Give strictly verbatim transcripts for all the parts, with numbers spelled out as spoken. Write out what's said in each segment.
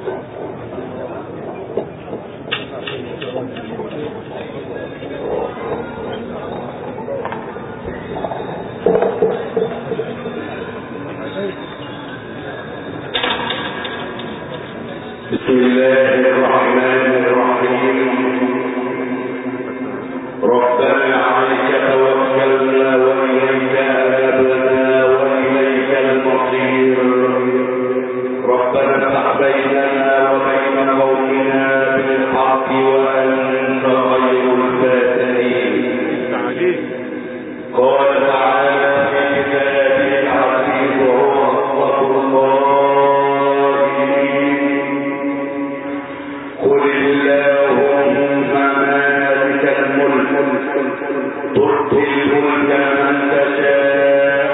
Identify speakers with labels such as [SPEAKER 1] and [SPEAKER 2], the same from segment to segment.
[SPEAKER 1] بسم الله الرحمن الرحيم. ربنا عليك توكلنا وإليك أنبنا وإليك المصير. ربنا افتح بيننا وبين قومنا بالحق وأنت خير الفاتحين. قال تعالى في كتابه العزيز وهو أصدق الله: قل اللهم مالك الملك تؤتي الملك من تشاء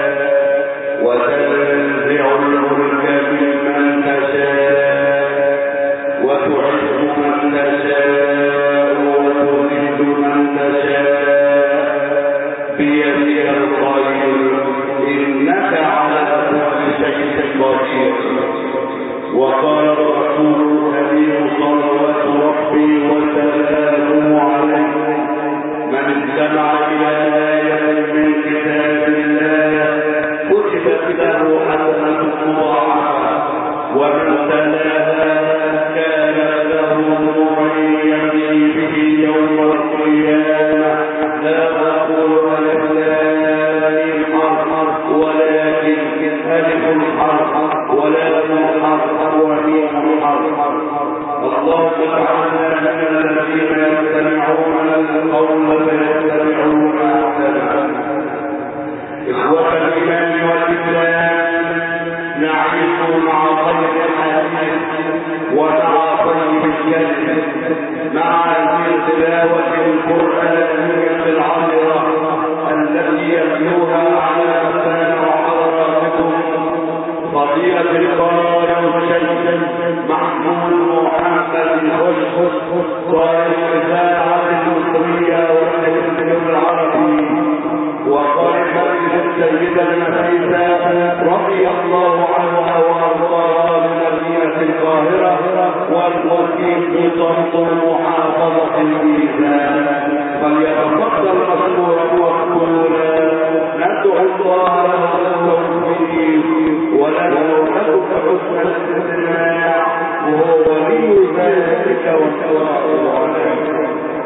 [SPEAKER 1] وتنزع الملك ممن تشاء وتعز من تشاء وتذل من تشاء بيدك الخير إنك على كل شيء قدير. وقال الرسول الكريم صلوات ربي وسلامه عليه: من استمع إلى آية من كتاب الله كتبت له حسنة مضاعفة ومن تلاها كان له نورا يمشي به يوم القيامة. لا أقول ألف لام حرف ولكن ألف حرف ولام حرف وميم حرف. اللهم اجعلنا من الذين يستمعون القول فيتبعون احسنه. اخوة الايمان والاسلام، نعيش مع خير الحديث ومع طيب الكلم مع هذه التلاوة القرآنية العطرة التي يتلوها على مسامع حضراتكم فضيلة القارئ الشيخ محمود محمد خش قائد الإذاعة المصرية والتلفزيون العربي وقائد مسجد السيدة النفيسة رضي الله عنها وأرضاها من مدينة القاهرة والوكيل بطنطا محافظة الميزان. فليتفضل مشكورا ومقبولا. ندعو الله له بالتوفيق وله حسن الاستماع وهو ولي ذلك والقادر عليه.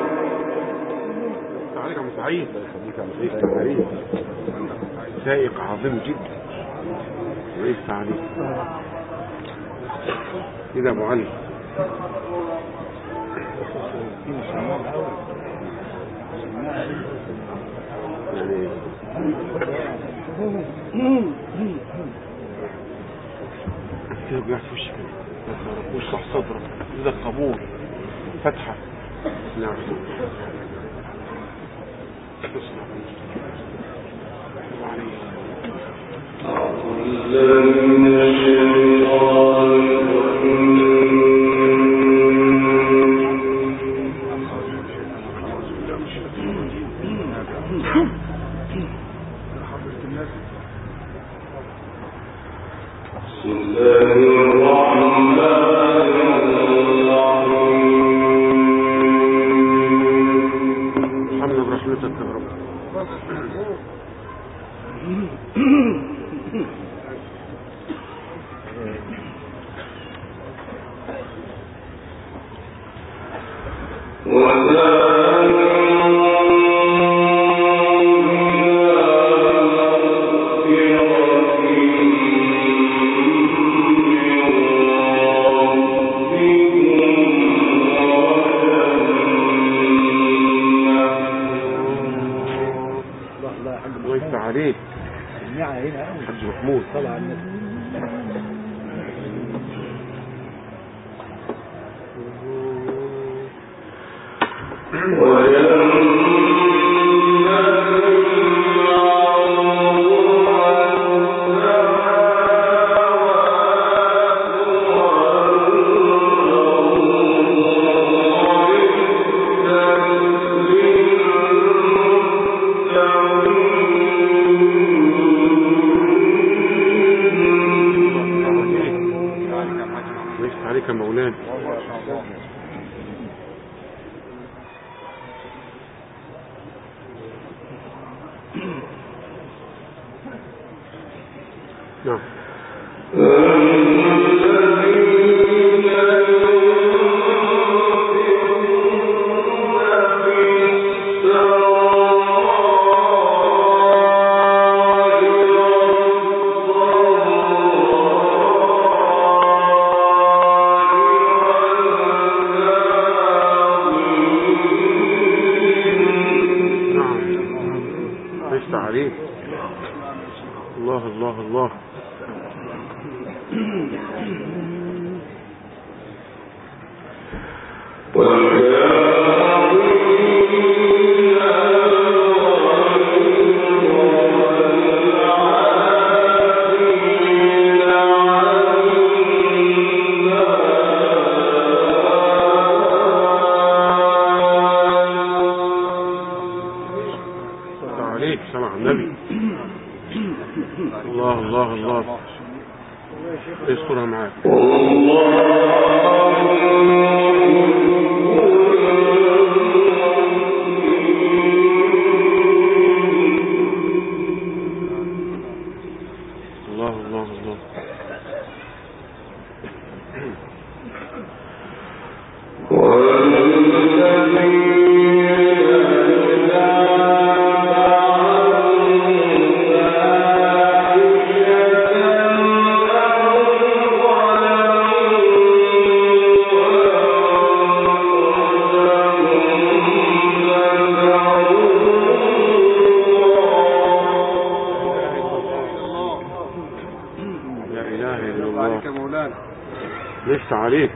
[SPEAKER 2] عليك يا سعيد. الله يخليك يا سعيد. سائق عظيم جدا. وقفت عليه كده يا معلم. كده بيعرف في وشك واشرح صدرك كده قبول فتحة. نعم ليس عليك يا مولانا. نعم. عليك. الله الله الله. سمع النبي. الله الله الله. اذكرها معاك. الله الله الله. ليس عليك.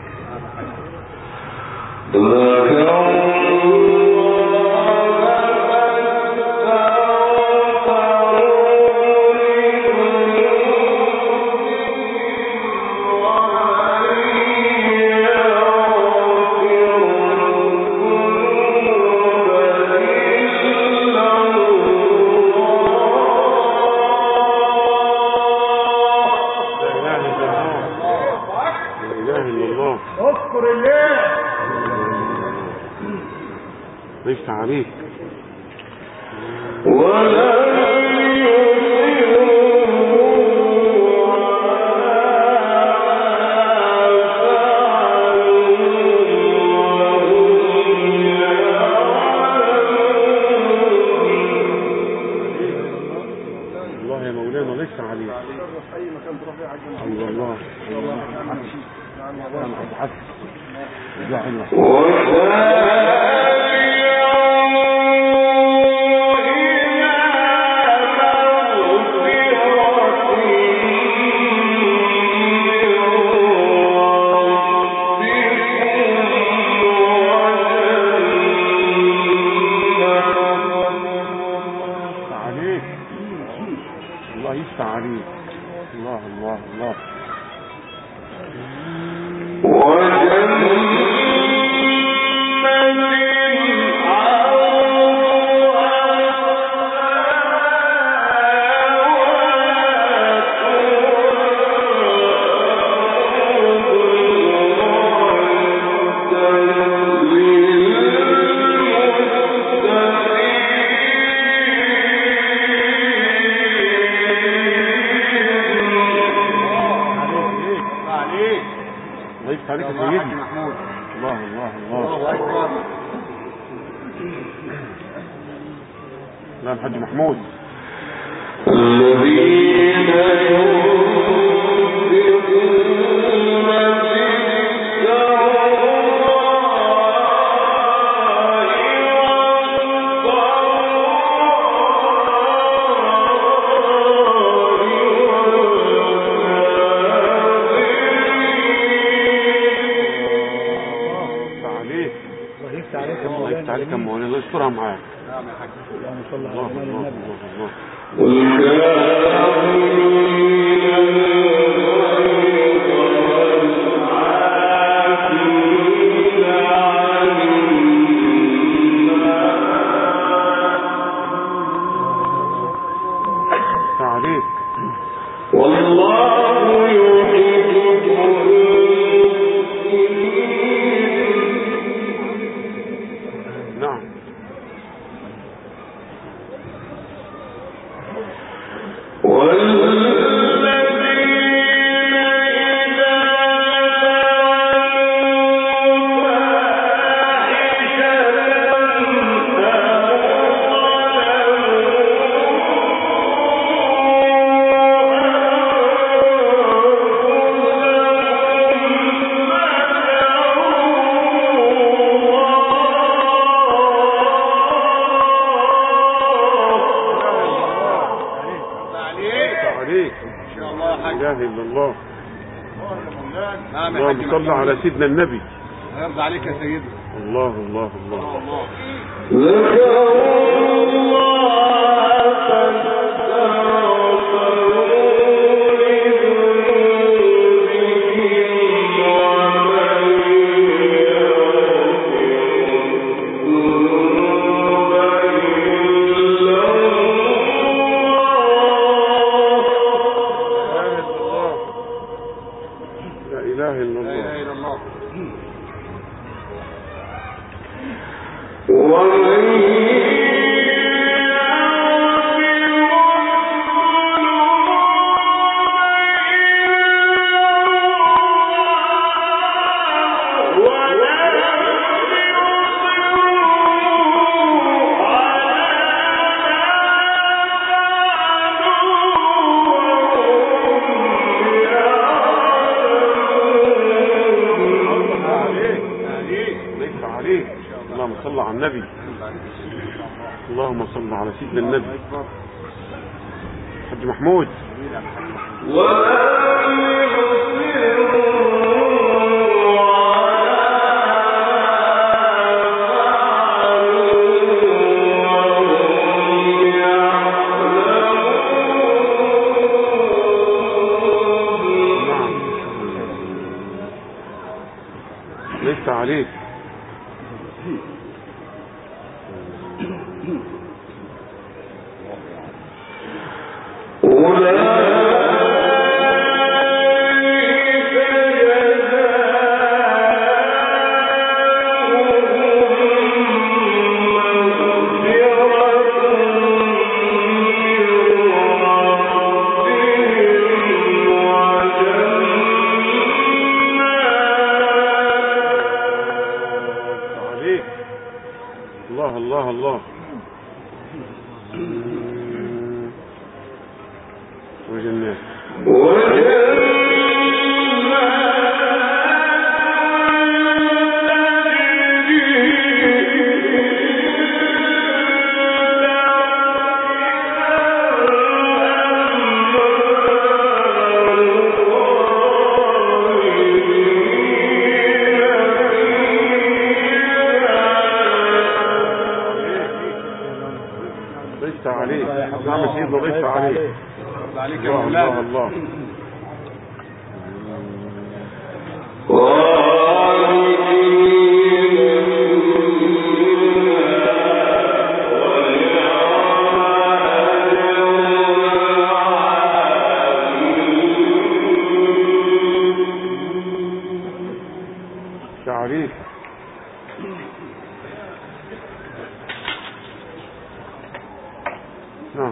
[SPEAKER 1] اذكر الله.
[SPEAKER 2] ليس عليك.
[SPEAKER 1] ولا
[SPEAKER 2] الله يا مولانا ليس عليك. الله الله الله يفتح عليك. الله الله الله. الله يفتح عليك يا سيدي محمود. الله الله الله. لا الحاج محمود.
[SPEAKER 1] الذين
[SPEAKER 2] الله يفتح عليك يا مولانا. الله يسترها معاك.
[SPEAKER 3] نعم يا حاج.
[SPEAKER 2] اللهم صل على النبي. الله الله عليك.
[SPEAKER 1] والله يحب
[SPEAKER 2] اللهم صل على سيدنا النبي.
[SPEAKER 3] يرضى عليك يا سيدي.
[SPEAKER 2] الله الله الله
[SPEAKER 1] ذكر الله
[SPEAKER 2] اللهم صل على سيدنا النبي. حج محمود ليس عليك. الله الله الله وجنات ضيفت عليه. نعم سيدنا ضيفت عليه. الله الله الله تعريف. نعم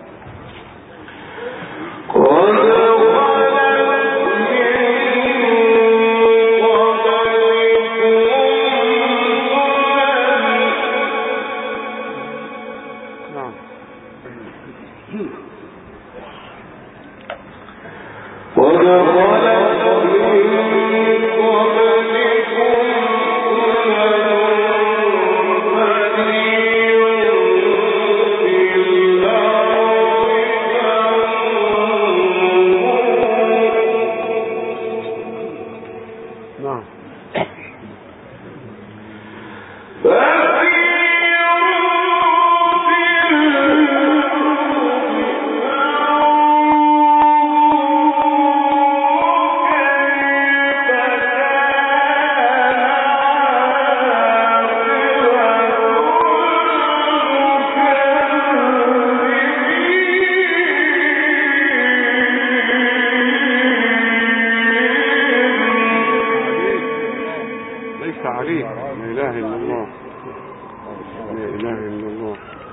[SPEAKER 2] عليه. لا إله إلا الله. لا إله إلا الله.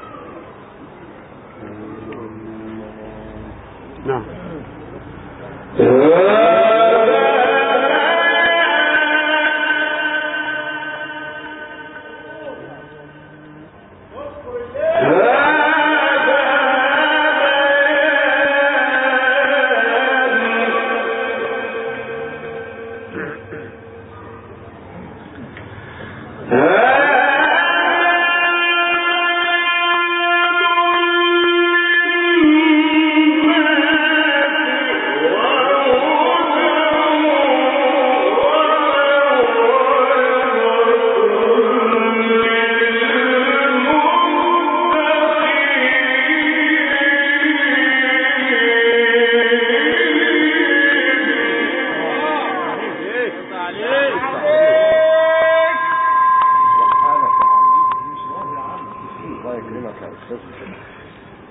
[SPEAKER 2] نعم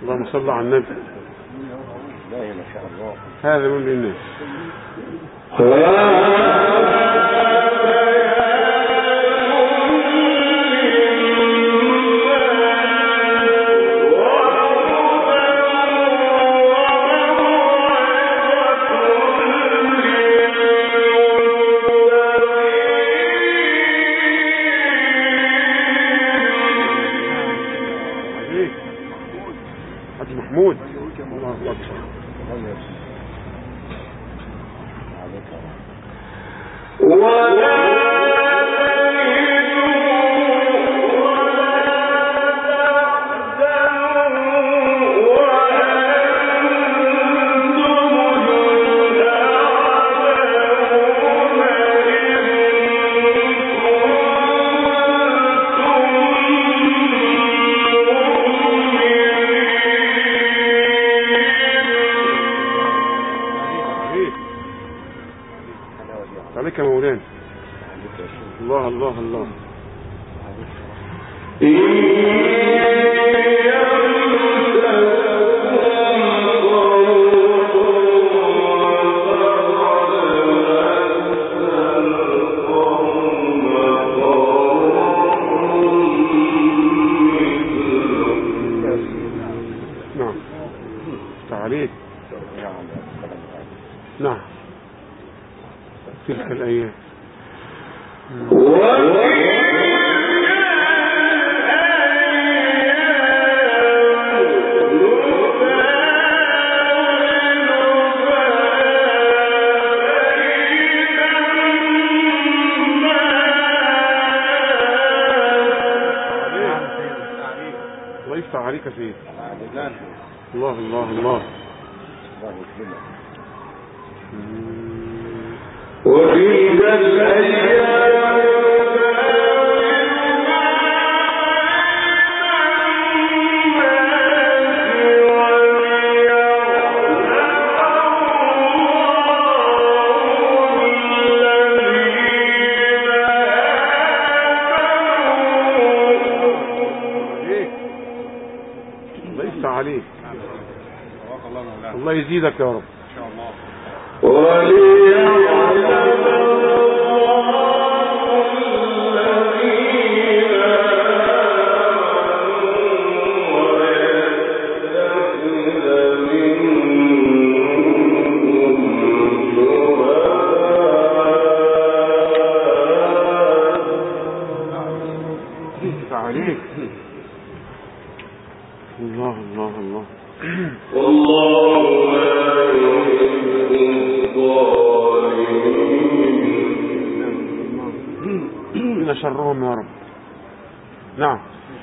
[SPEAKER 2] اللهم صل على النبي.
[SPEAKER 1] ما شاء الله.
[SPEAKER 2] هذا من الناس. محمود الله أكبر. ولا عليك يا مولانا. الله الله الله. نعم تعاليك. نعم تلك الأيام. الله يفتح عليك يا سيدي. الله الله الله. وفي الأيام الله يفتح عليك. الله يزيدك يا رب ان شاء الله. عليك. الله الله الله. والله لا يحب الظالمين. من شرهم يا رب. نعم.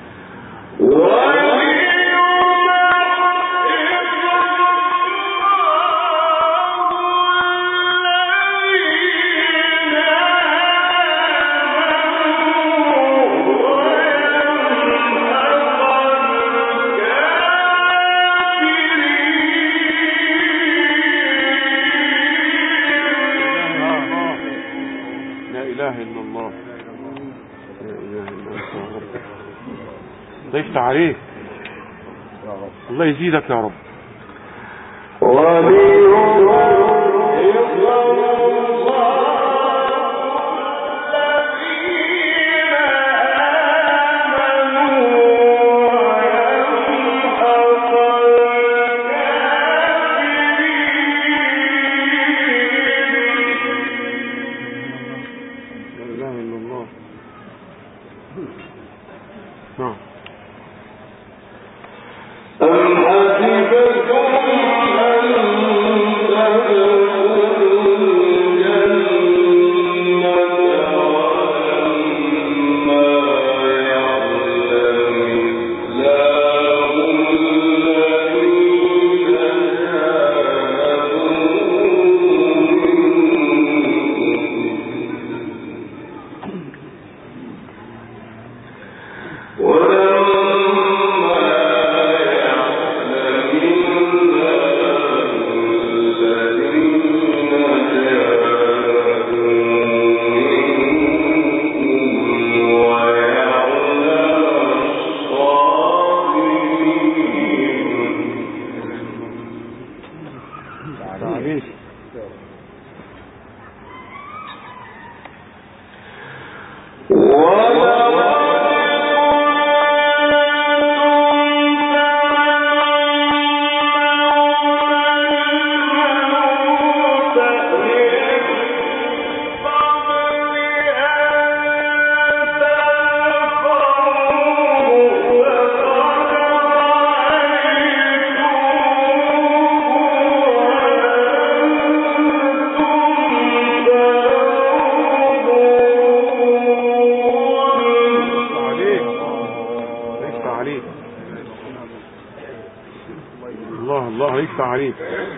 [SPEAKER 2] لا إله إلا الله. لا إله إلا الله رب. ضيفت عليك. الله يزيدك يا رب. نعم. أم حسبتم أن ولا عليك.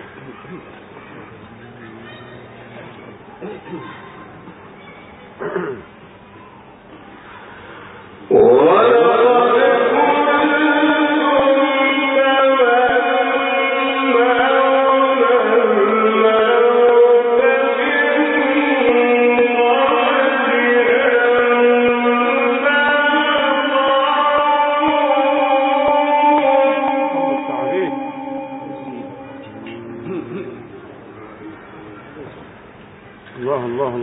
[SPEAKER 2] الله الله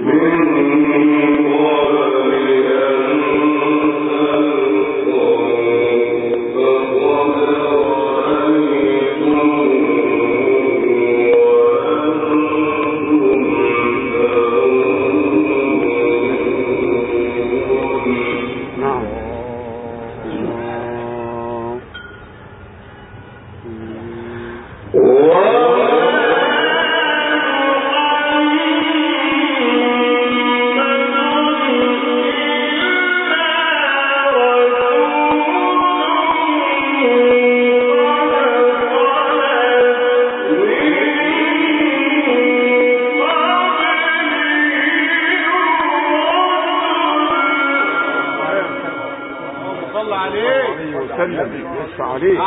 [SPEAKER 2] عليك.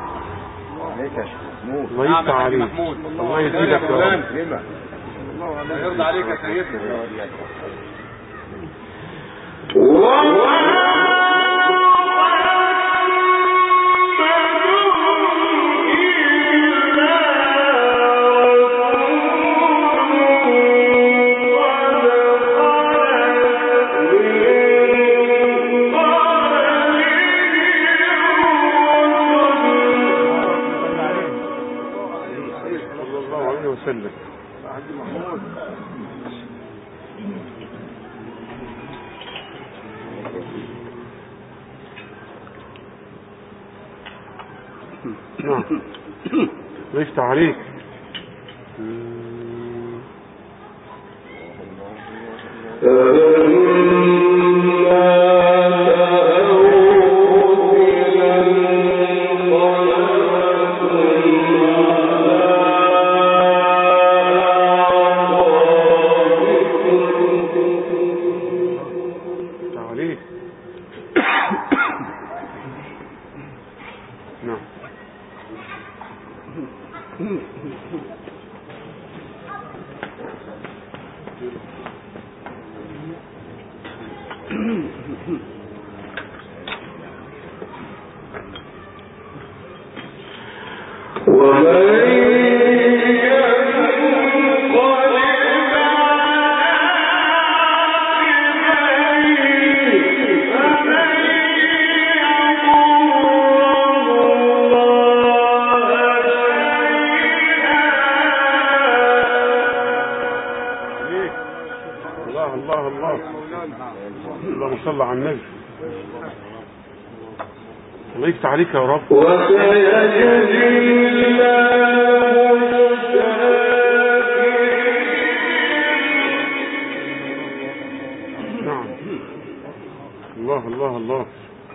[SPEAKER 2] الله يفتح عليك. الله يزيدك يا رب.
[SPEAKER 1] الله يرضى عليك يا سيدنا.
[SPEAKER 2] وسلم. نعم يفتح عليك. اللهم صل على النبي. الله يفتح عليك يا رب. نعم الله الله الله.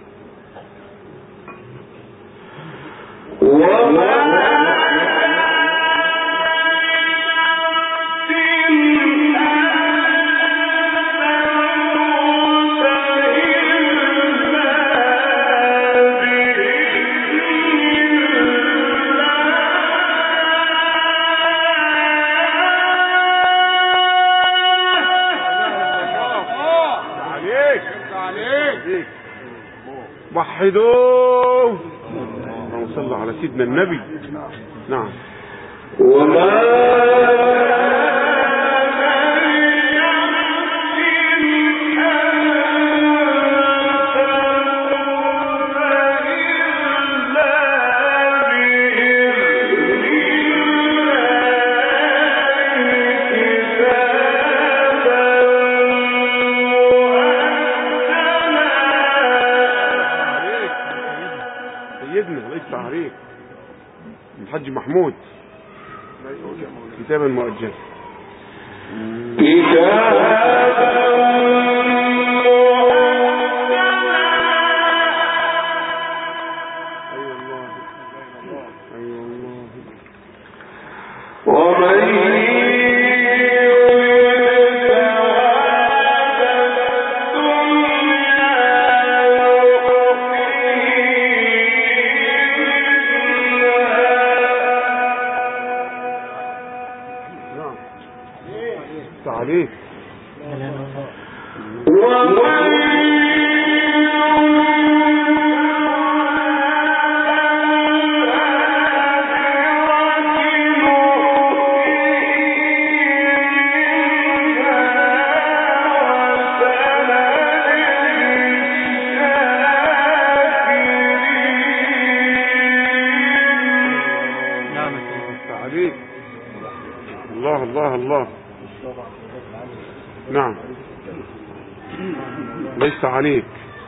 [SPEAKER 2] وحدوه. اللهم صل على سيدنا النبي. نعم. وما الحاج محمود كتابا مؤجلا. عليك عليك. الله الله الله. نعم ليس عليك.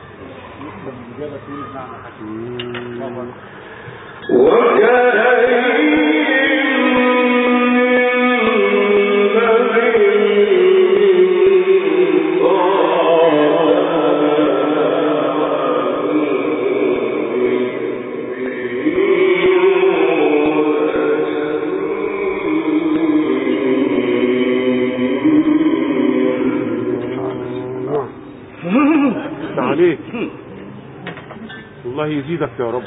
[SPEAKER 2] عليك. الله يزيدك يا رب.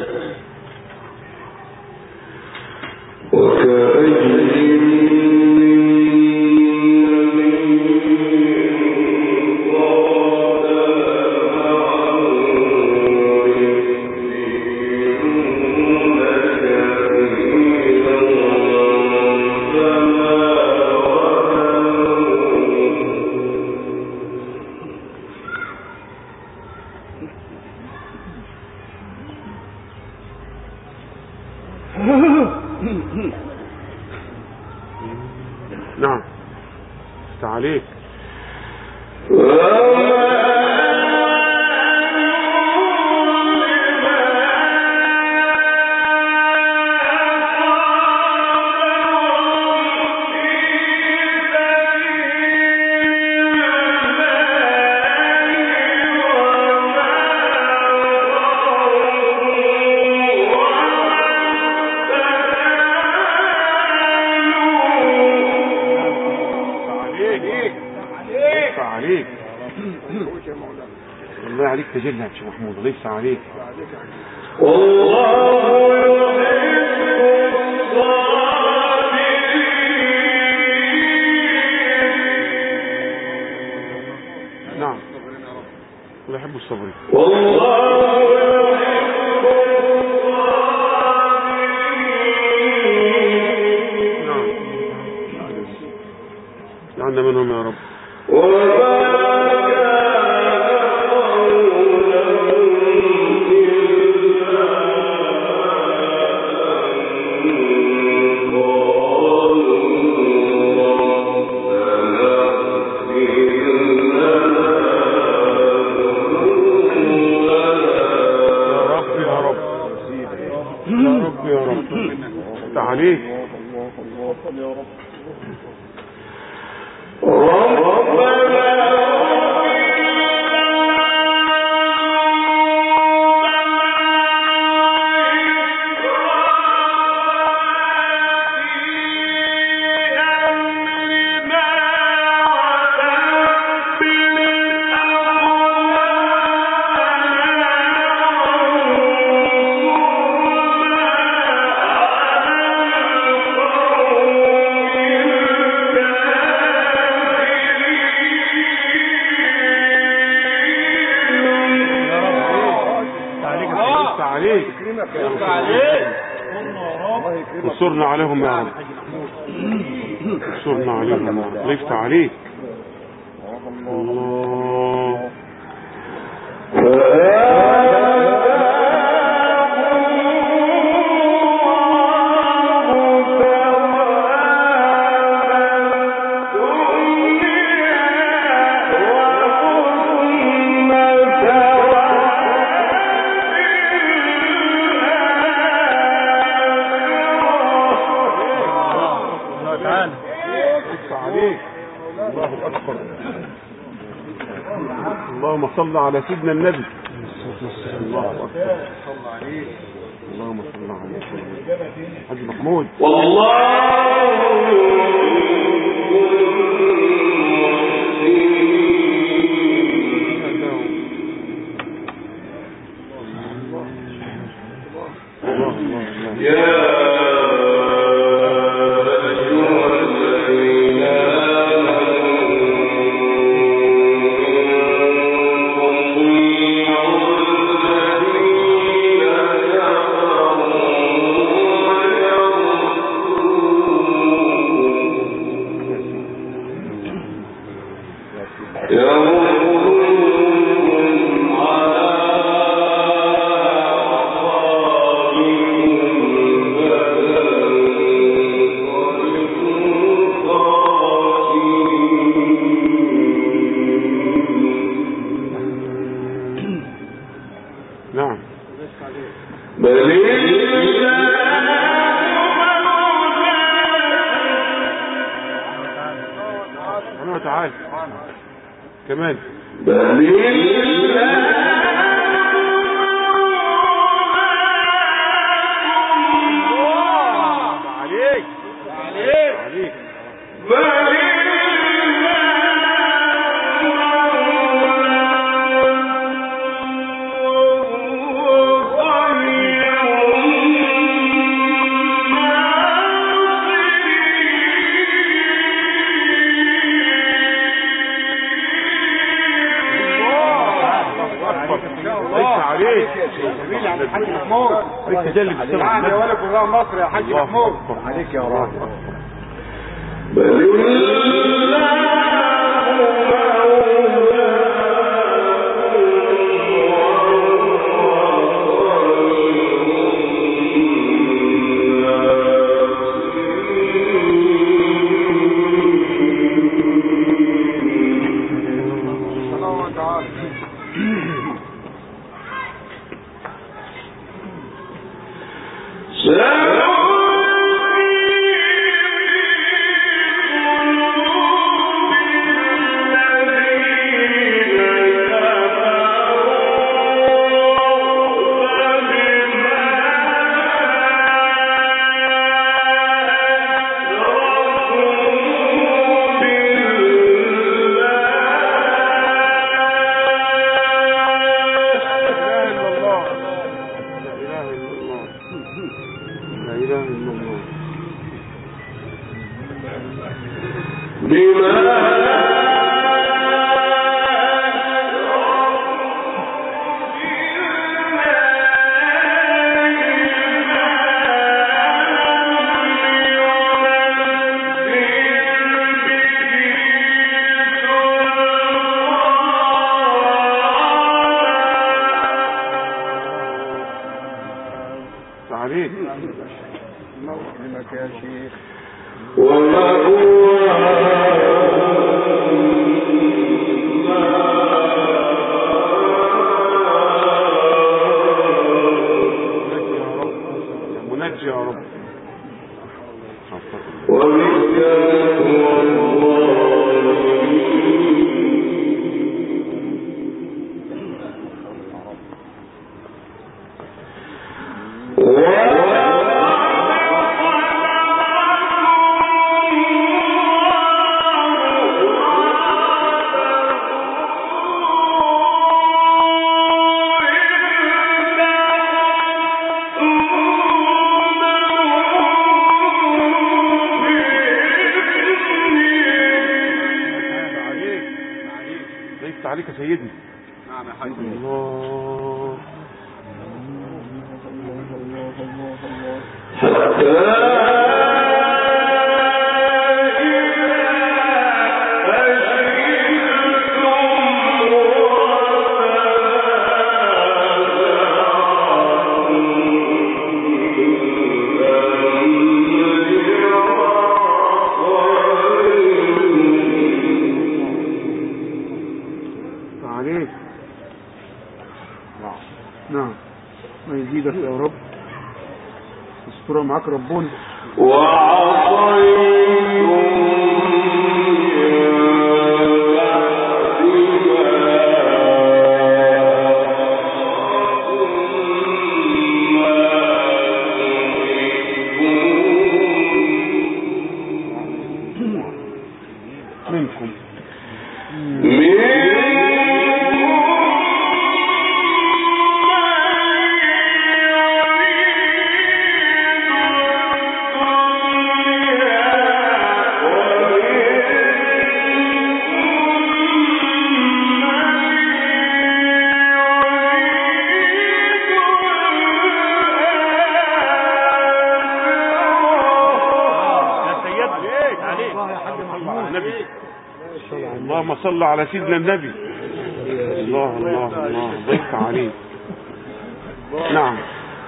[SPEAKER 2] نعم عليك. عليك الله عليك تجلى يا شيخ محمود. ليس عليك. نعم الله يحب الصبر. نعم جعلنا منهم يا رب. يا رب تعاليك. انصرنا عليهم يا رب. انصرنا عليهم يا رب. ليس عليك. الله اللهم صل على سيدنا النبي. الله أكبر. اللهم صل على سيدنا حاج محمود. نعم. سبحانه وتعالى كمان. عليك عليك عليك.
[SPEAKER 3] جميل يا حاج محمود.
[SPEAKER 2] عليك تجلي بالسلام
[SPEAKER 3] يا ولد قراء مصر يا حاج محمود.
[SPEAKER 2] عليك يا رب. عليك يا سيدي.
[SPEAKER 3] نعم يا حاج.
[SPEAKER 2] الله. عليك. نعم. ما يزيدك يا رب. استر معاك ربنا. وعصيتم اللهم صل على سيدنا النبي. الله الله الله ضيق عليك. نعم.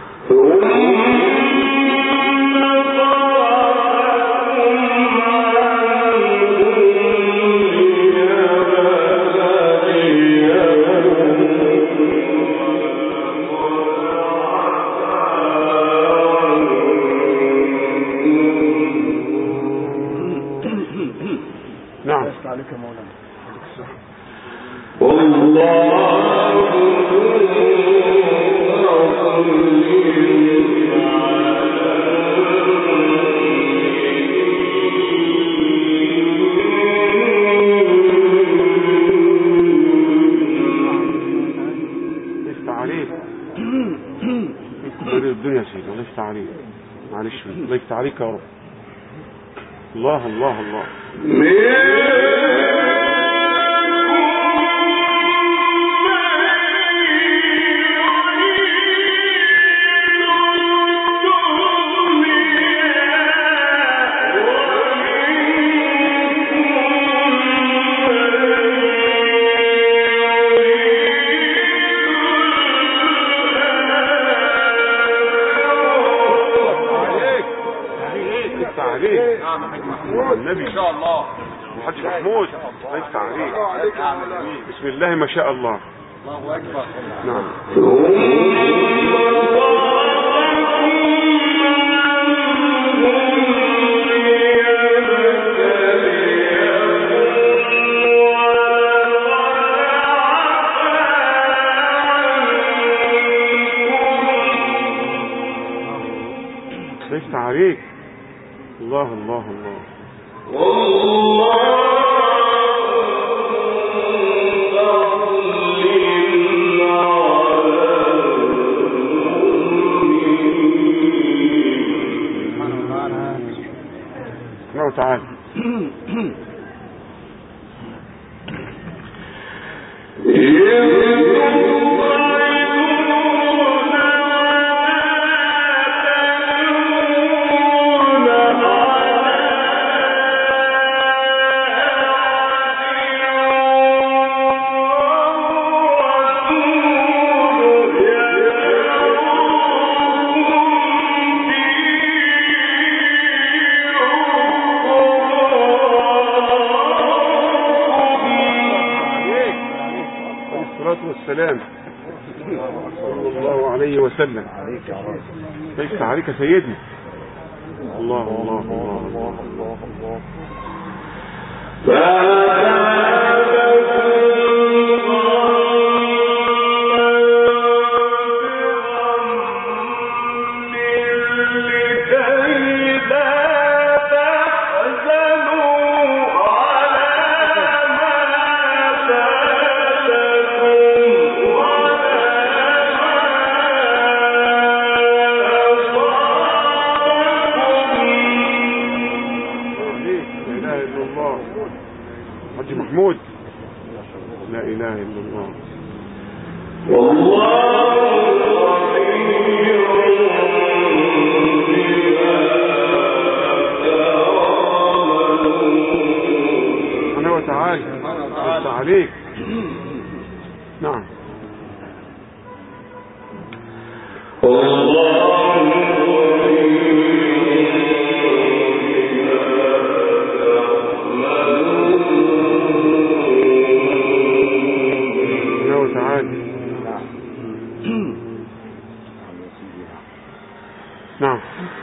[SPEAKER 2] نعم.
[SPEAKER 3] عليك يا مولانا.
[SPEAKER 2] لست عليك الدنيا سيدي. لست عليك معلش. لست عليك يا رب. الله الله الله. النبي
[SPEAKER 3] ان شاء الله.
[SPEAKER 2] الحاج محمود ليس عليك. بسم الله ما شاء الله.
[SPEAKER 3] الله اكبر.
[SPEAKER 2] نعم. ليس عليك. الله الله الله. الله تعالى. والسلام صلى الله عليه وسلم. ليس عليك سيدي. الله الله الله الله الله. حاج محمود لا اله الا الله. انا وتعالى بس عليك. نعم. نعم.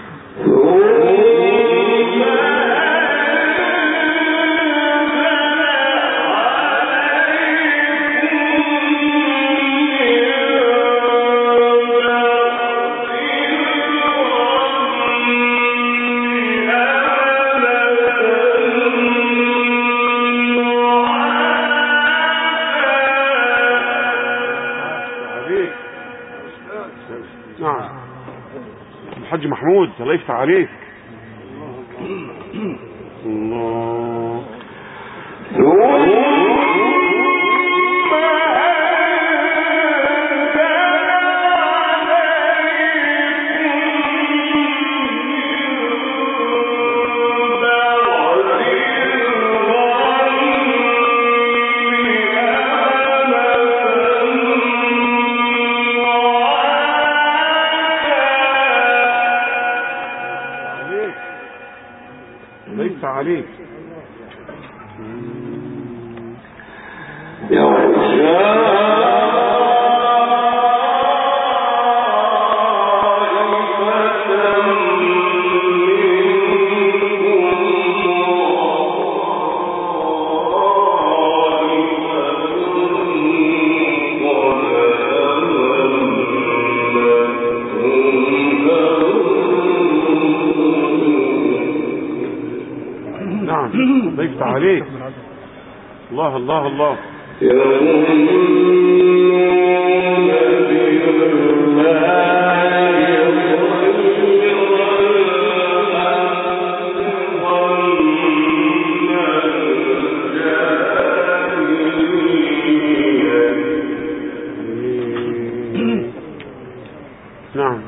[SPEAKER 2] نعم. الحاج محمود الله يفتح عليك. الله. عليك. نعم ضيفت عليك. الله الله الله. نعم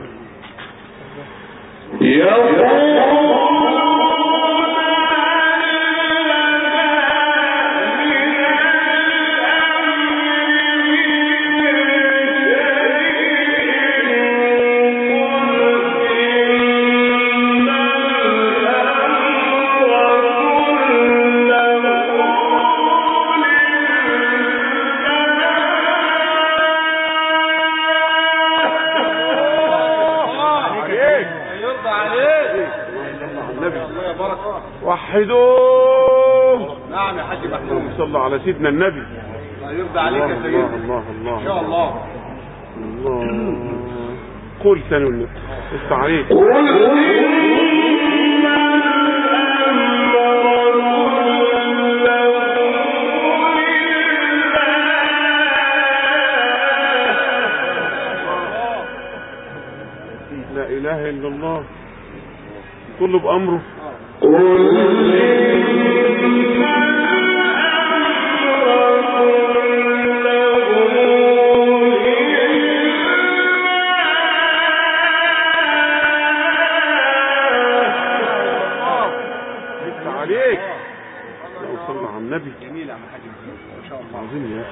[SPEAKER 2] وحدوه.
[SPEAKER 3] نعم يا حاج محمود.
[SPEAKER 2] صلى على سيدنا النبي.
[SPEAKER 3] الله يرضى عليك يا سيدي.
[SPEAKER 2] الله الله الله
[SPEAKER 3] ان شاء الله.
[SPEAKER 2] الله. قول ثاني والنبي. بس عليك. لا اله الا الله. كله بأمره. عليك. صلى على النبي.
[SPEAKER 3] جميل يا عم حاج ما شاء الله.
[SPEAKER 2] عظيم يا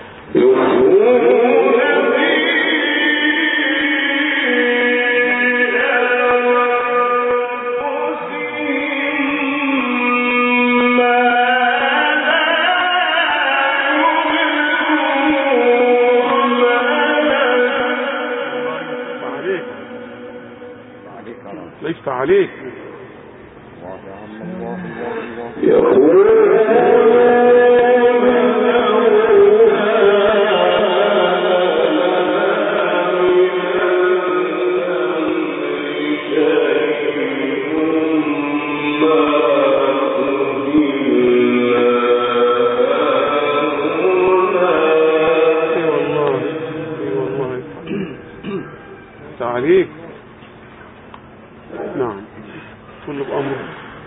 [SPEAKER 2] ليس عليك. عليك. نعم كل بأمر.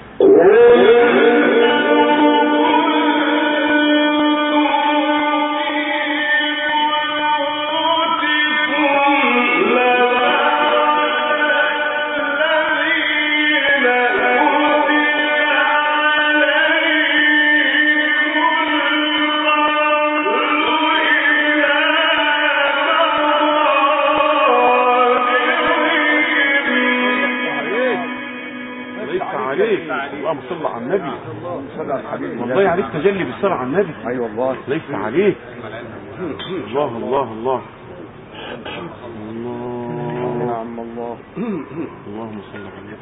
[SPEAKER 2] اللهم صل على النبي.
[SPEAKER 3] صلى على الحبيب.
[SPEAKER 2] والله عليك تجلي بالصلاة على النبي.
[SPEAKER 3] اي والله.
[SPEAKER 2] ليس عليك. الله الله الله الله.
[SPEAKER 3] نعم الله.
[SPEAKER 2] اللهم صل على النبي.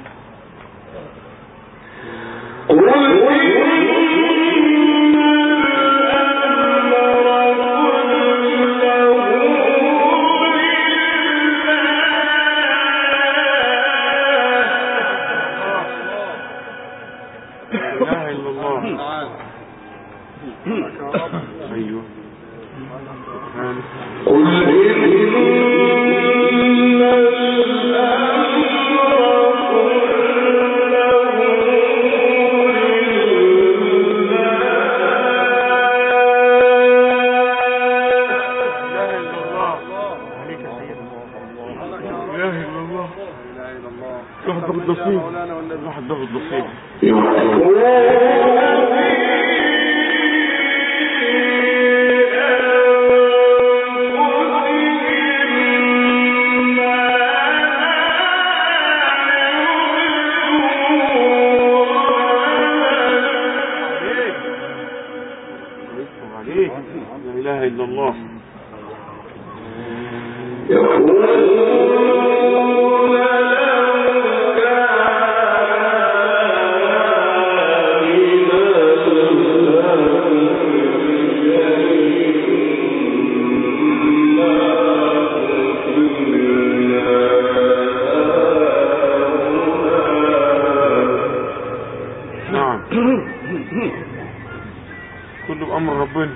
[SPEAKER 2] لا اله الا الله. ايوه واحد ضغط نصيب. واحد ضغط نصيب. كله بأمر ربنا.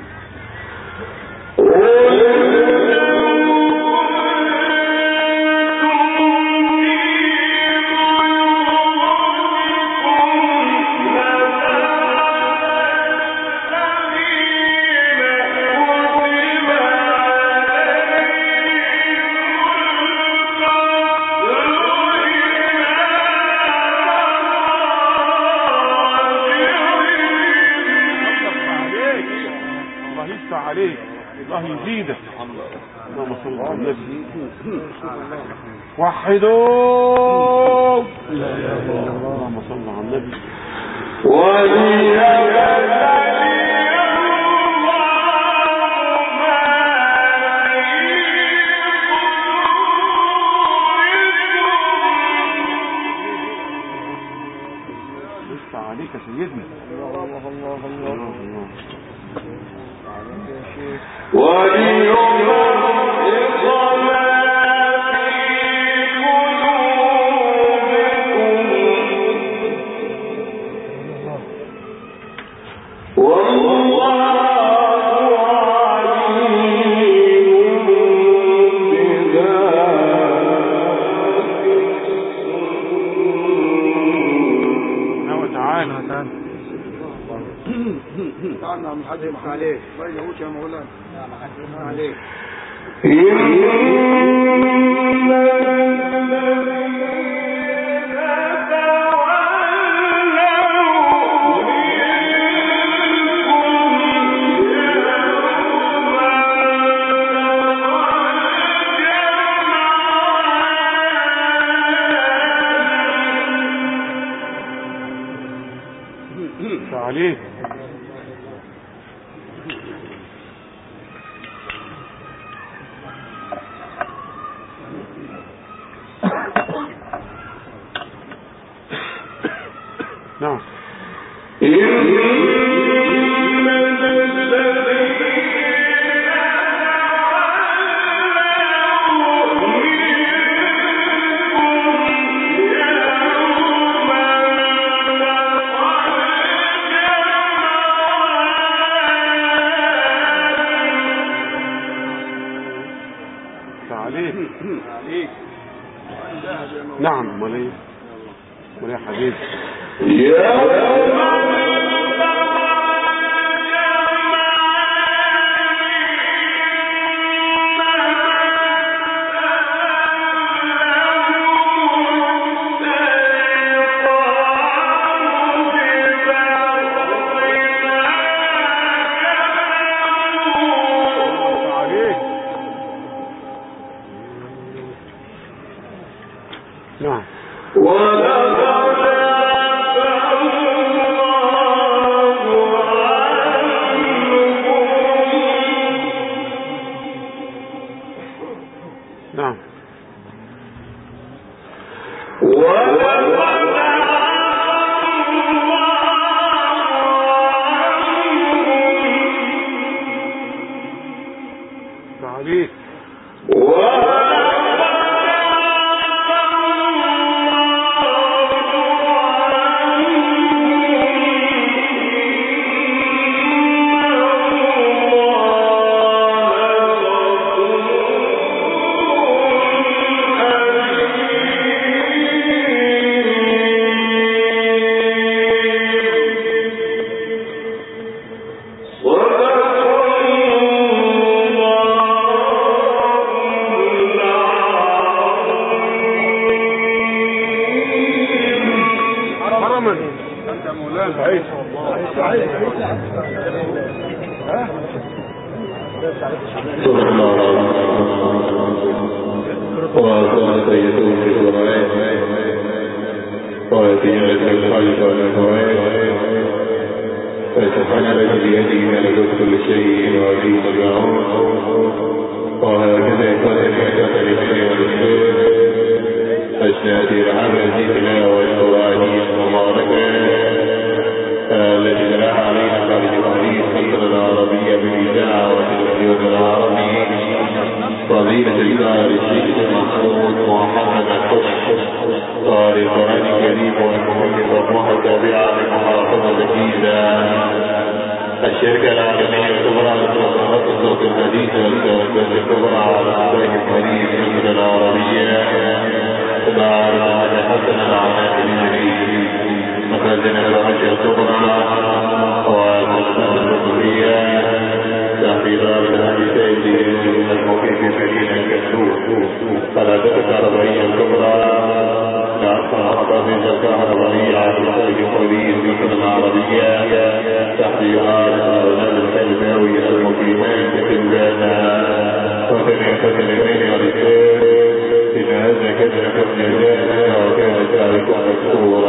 [SPEAKER 2] عليك الله يزيدك. اللهم صل على النبي. وحدوا اللهم صل على النبي. لسه عليك يا سيدنا. الله الله الله الله الله. وليمحص ما في قلوبكم والله عليم بذات الصدور. تعالى
[SPEAKER 3] تعالى من حد عليك ما يجوش يا مولانا عليك.
[SPEAKER 2] عليك نعم. عليك نعم. ولي ولي حبيبي نعم. نعم. عليك فسبحان الذي بيده ملكوت كل شيء وفيه ترجعون. وهكذا قال
[SPEAKER 1] الإيمان والإسلام أثناء العمل تلاوة القرآن المباركة التي تلاها علينا خالد الحديث مصر العربية بالإذاعة والتلفزيون العربي فضيلة القارئ الشيخ محمود محمد الحسن قارئ القرآن الكريم والمحدث والمحا التابعة لمحافظة الجيزة الشركة العالمية الكبرى للتصرفات الصوت الحديثة والكوكبة الكبرى على إنتاج الحديث مصر العربية تبارك حسن العاملين مخازن الوحشة الكبرى والمصنع الكبرية تحريرات الحديثين المقيم في مدينة كسوف قناة الكهربائية الكبرى لأصل حفاظ الكهربائية على إنتاج الحديث مصر العربية تحريرات الأولاد الكلماوية المقيمات في الجامعة وتنعكس الإيمان والإسلام إن هذا كان لكم جزاء وكان ذلك مكتوبا